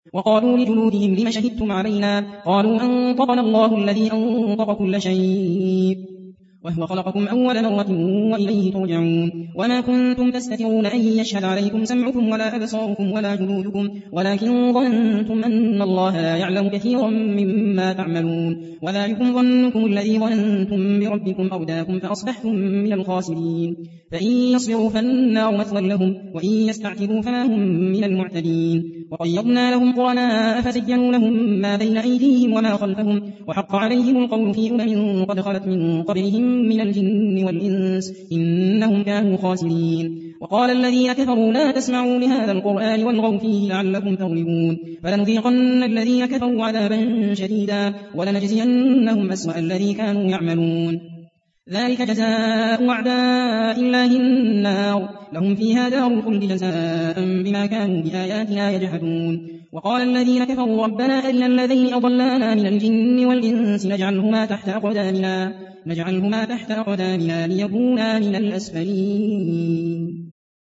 وقالوا لجلودهم لم شهدتم علينا قالوا أنطقنا الله الذي أنطق كل شيء وهو خلقكم أول مرة وإليه ترجعون وما كنتم تستترون أن يشهد عليكم سمعكم ولا أبصاركم ولا جلودكم ولكن ظننتم أن الله لا يعلم كثيرا مما تعملون وذلكم ظنكم الذي ظننتم بربكم أرداكم فأصبحتم من الخاسرين فإن يصبروا فالنار مثوى لهم وإن يستعتبوا فما هم من المعتدين وقيضنا لهم قرناء فزينوا لهم ما بين أيديهم وما خلفهم وحق عليهم القول في قد خلت من قبلهم من الجن والإنس إنهم كانوا خاسرين وقال الذين كفروا لا تسمعوا لهذا القرآن والغوا فيه لعلكم تغلبون فلنذيقن الذين كفروا عذابا شديدا ولنجزينهم أسوأ الذي كانوا يعملون ذلك جزاء أعداء الله النار لهم فيها دار الخلد جزاء بما كانوا بآياتنا يجحدون وقال الذين كفروا ربنا أرنا الذين أضلانا من الجن والإنس نجعلهما تحت أقدامنا ليكونا من الأسفلين